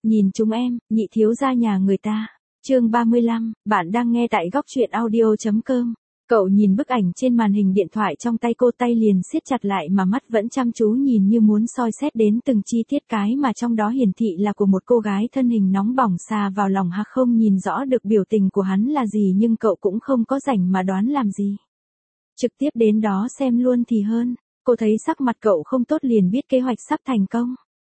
Nhìn chúng em, nhị thiếu gia nhà người ta. Chương 35, bạn đang nghe tại góc truyện audio.com. Cậu nhìn bức ảnh trên màn hình điện thoại trong tay cô, tay liền siết chặt lại mà mắt vẫn chăm chú nhìn như muốn soi xét đến từng chi tiết, cái mà trong đó hiển thị là của một cô gái thân hình nóng bỏng xà vào lòng. Không nhìn rõ được biểu tình của hắn là gì nhưng cậu cũng không có rảnh mà đoán làm gì. Trực tiếp đến đó xem luôn thì hơn. Cô thấy sắc mặt cậu không tốt liền biết kế hoạch sắp thành công.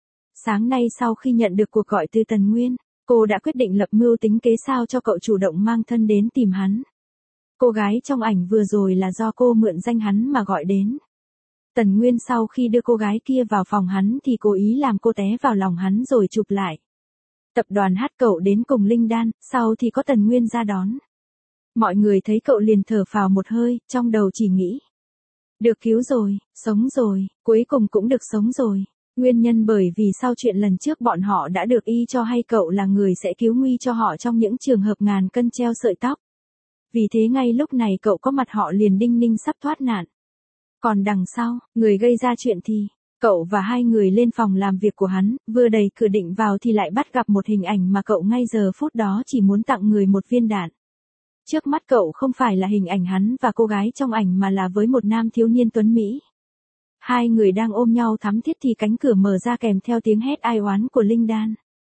Sáng nay sau khi nhận được cuộc gọi từ Tần Nguyên, cô đã quyết định lập mưu tính kế sao cho cậu chủ động mang thân đến tìm hắn. Cô gái trong ảnh vừa rồi là do cô mượn danh hắn mà gọi đến. Tần Nguyên sau khi đưa cô gái kia vào phòng hắn thì cố ý làm cô té vào lòng hắn rồi chụp lại. Tập đoàn hát cậu đến cùng Linh Đan, sau thì có Tần Nguyên ra đón. Mọi người thấy cậu liền thở phào một hơi, trong đầu chỉ nghĩ. Được cứu rồi, sống rồi, cuối cùng cũng được sống rồi. Nguyên nhân bởi vì sau chuyện lần trước bọn họ đã được y cho hay cậu là người sẽ cứu nguy cho họ trong những trường hợp ngàn cân treo sợi tóc. Vì thế ngay lúc này cậu có mặt họ liền đinh ninh sắp thoát nạn. Còn đằng sau, người gây ra chuyện thì, cậu và hai người lên phòng làm việc của hắn, vừa đẩy cửa định vào thì lại bắt gặp một hình ảnh mà cậu ngay giờ phút đó chỉ muốn tặng người một viên đạn. Trước mắt cậu không phải là hình ảnh hắn và cô gái trong ảnh mà là với một nam thiếu niên tuấn Mỹ. Hai người đang ôm nhau thắm thiết thì cánh cửa mở ra kèm theo tiếng hét ai oán của Linh Đan.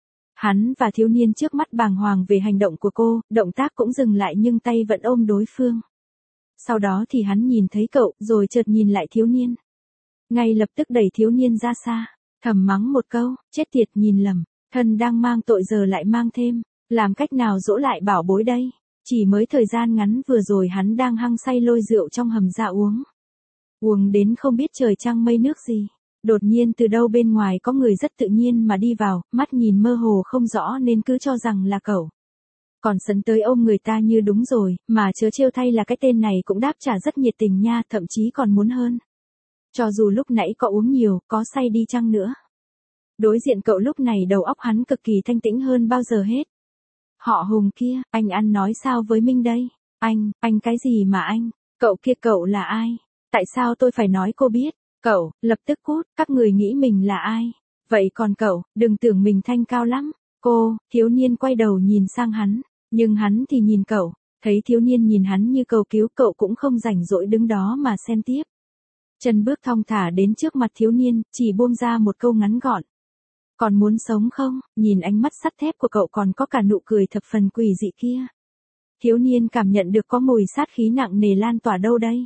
Hắn và thiếu niên trước mắt bàng hoàng về hành động của cô, động tác cũng dừng lại nhưng tay vẫn ôm đối phương. Sau đó thì hắn nhìn thấy cậu, rồi chợt nhìn lại thiếu niên. Ngay lập tức đẩy thiếu niên ra xa, thầm mắng một câu, chết tiệt nhìn lầm, thân đang mang tội giờ lại mang thêm, làm cách nào dỗ lại bảo bối đây. Chỉ mới thời gian ngắn vừa rồi hắn đang hăng say lôi rượu trong hầm ra uống. Uống đến không biết trời trăng mây nước gì. Đột nhiên từ đâu bên ngoài có người rất tự nhiên mà đi vào, mắt nhìn mơ hồ không rõ nên cứ cho rằng là cậu. Còn sấn tới ôm người ta như đúng rồi, mà chớ trêu thay là cái tên này cũng đáp trả rất nhiệt tình nha, thậm chí còn muốn hơn. Cho dù lúc nãy có uống nhiều, có say đi chăng nữa. Đối diện cậu lúc này đầu óc hắn cực kỳ thanh tĩnh hơn bao giờ hết. Họ Hùng kia, anh ăn nói sao với Minh đây? Anh cái gì mà anh? Cậu kia cậu là ai? Tại sao tôi phải nói cô biết? Cậu, lập tức cút, các người nghĩ mình là ai? Vậy còn cậu, đừng tưởng mình thanh cao lắm. Cô, thiếu niên quay đầu nhìn sang hắn, nhưng hắn thì nhìn cậu, thấy thiếu niên nhìn hắn như cầu cứu cậu cũng không rảnh rỗi đứng đó mà xem tiếp. Chân bước thong thả đến trước mặt thiếu niên, chỉ buông ra một câu ngắn gọn. Còn muốn sống không? Nhìn ánh mắt sắt thép của cậu còn có cả nụ cười thập phần quỷ dị kia. Thiếu niên cảm nhận được có mùi sát khí nặng nề lan tỏa đâu đây.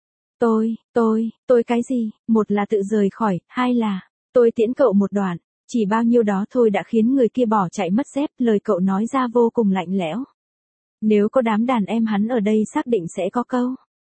Tôi cái gì? Một là tự rời khỏi, hai là, tôi tiễn cậu một đoạn, chỉ bao nhiêu đó thôi đã khiến người kia bỏ chạy mất dép, lời cậu nói ra vô cùng lạnh lẽo. Nếu có đám đàn em hắn ở đây xác định sẽ có câu.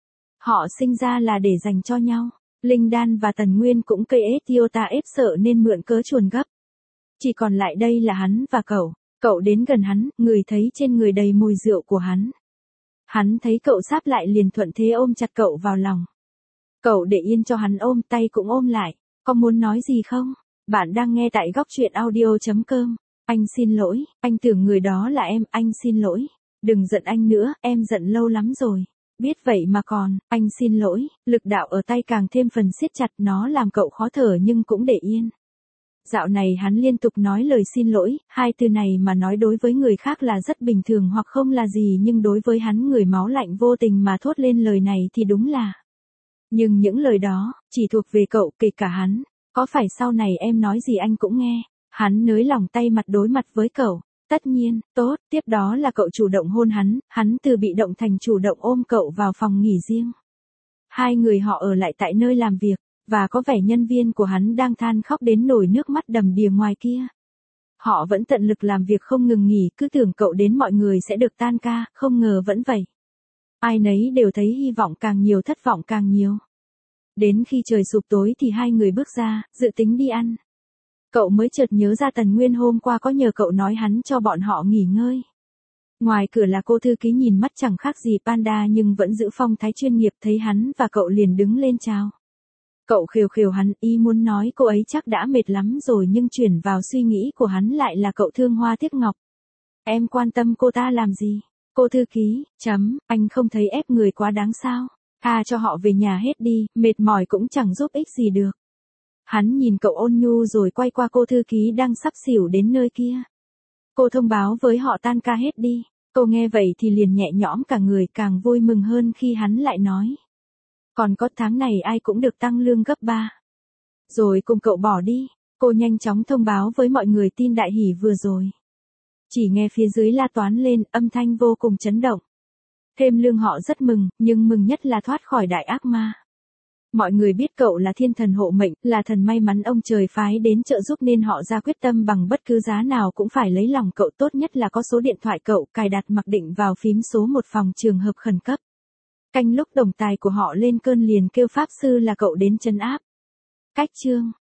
Họ sinh ra là để dành cho nhau. Linh Đan và Tần Nguyên cũng cây ết tiêu ta ép sợ nên mượn cớ chuồn gấp. Chỉ còn lại đây là hắn và cậu đến gần hắn, người thấy trên người đầy mùi rượu của hắn. Hắn thấy cậu sáp lại liền thuận thế ôm chặt cậu vào lòng. Cậu để yên cho hắn ôm, tay cũng ôm lại. Có muốn nói gì không? Bạn đang nghe tại góc truyện audio.com. Anh xin lỗi, anh tưởng người đó là em, anh xin lỗi. Đừng giận anh nữa, em giận lâu lắm rồi. Biết vậy mà còn, anh xin lỗi. Lực đạo ở tay càng thêm phần siết chặt, nó làm cậu khó thở nhưng cũng để yên. Dạo này hắn liên tục nói lời xin lỗi, hai từ này mà nói đối với người khác là rất bình thường hoặc không là gì nhưng đối với hắn người máu lạnh vô tình mà thốt lên lời này thì đúng là. Nhưng những lời đó, chỉ thuộc về cậu kể cả hắn. Có phải sau này em nói gì anh cũng nghe. Hắn nới lỏng tay mặt đối mặt với cậu. Tất nhiên, tốt, tiếp đó là cậu chủ động hôn hắn từ bị động thành chủ động ôm cậu vào phòng nghỉ riêng. Hai người họ ở lại tại nơi làm việc, và có vẻ nhân viên của hắn đang than khóc đến nổi nước mắt đầm đìa ngoài kia. Họ vẫn tận lực làm việc không ngừng nghỉ, cứ tưởng cậu đến mọi người sẽ được tan ca, không ngờ vẫn vậy. Ai nấy đều thấy hy vọng càng nhiều thất vọng càng nhiều. Đến khi trời sụp tối thì hai người bước ra, dự tính đi ăn. Cậu mới chợt nhớ ra Tần Nguyên hôm qua có nhờ cậu nói hắn cho bọn họ nghỉ ngơi. Ngoài cửa là cô thư ký nhìn mắt chẳng khác gì panda nhưng vẫn giữ phong thái chuyên nghiệp, thấy hắn và cậu liền đứng lên chào. Cậu khều khều hắn, ý muốn nói cô ấy chắc đã mệt lắm rồi nhưng chuyển vào suy nghĩ của hắn lại là cậu thương hoa tiếc ngọc. Em quan tâm cô ta làm gì? Cô thư ký, anh không thấy ép người quá đáng sao? Tha cho họ về nhà hết đi, mệt mỏi cũng chẳng giúp ích gì được. Hắn nhìn cậu ôn nhu rồi quay qua cô thư ký đang sắp xỉu đến nơi kia. Cô thông báo với họ tan ca hết đi. Cô nghe vậy thì liền nhẹ nhõm cả người, càng vui mừng hơn khi hắn lại nói. Còn có tháng này ai cũng được tăng lương gấp 3. Rồi cùng cậu bỏ đi. Cô nhanh chóng thông báo với mọi người tin đại hỷ vừa rồi. Chỉ nghe phía dưới la toán lên, âm thanh vô cùng chấn động. Thêm lương họ rất mừng, nhưng mừng nhất là thoát khỏi đại ác ma. Mọi người biết cậu là thiên thần hộ mệnh, là thần may mắn ông trời phái đến trợ giúp nên họ ra quyết tâm bằng bất cứ giá nào cũng phải lấy lòng cậu, tốt nhất là có số điện thoại cậu cài đặt mặc định vào phím số 1 phòng trường hợp khẩn cấp. Canh lúc tổng tài của họ lên cơn liền kêu pháp sư là cậu đến trấn áp. Cách chương